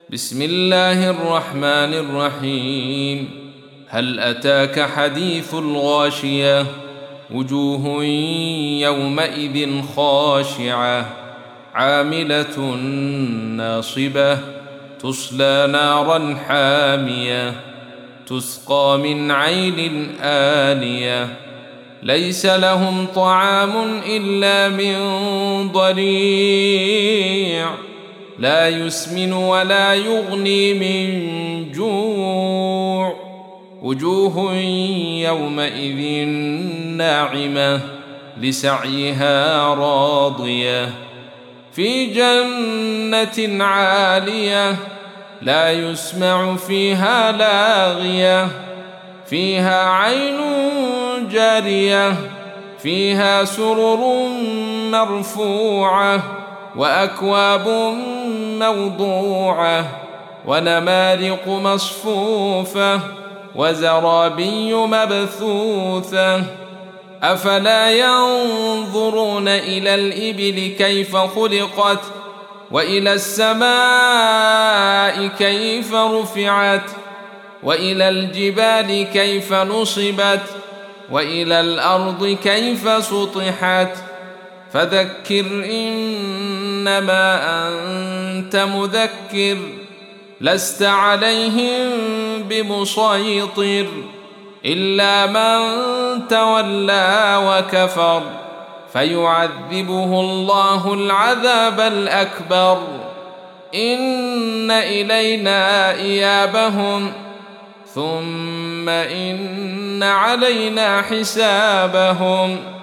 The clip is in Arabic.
بسم الله الرحمن الرحيم. هل أتاك حديث الغاشية؟ وجوه يومئذ خاشعة عاملة ناصبة تصلى نارا حامية تسقى من عين آنية ليس لهم طعام إلا من ضريع لا يسمن ولا يغني من جوع وجوه يومئذ ناعمة لسعيها راضية في جنة عالية لا يسمع فيها لاغية فيها عين جارية فيها سرر مرفوعة وأكواب موضوعة ونمارق مصفوفة وزرابي مبثوثة أفلا ينظرون إلى الإبل كيف خلقت وإلى السماء كيف رفعت وإلى الجبال كيف نصبت وإلى الأرض كيف سطحت فذكر إنما أنت مذكر لست عليهم بمسيطر إلا من تولى وكفر فيعذبه الله العذاب الأكبر إن إلينا إيابهم ثم إن علينا حسابهم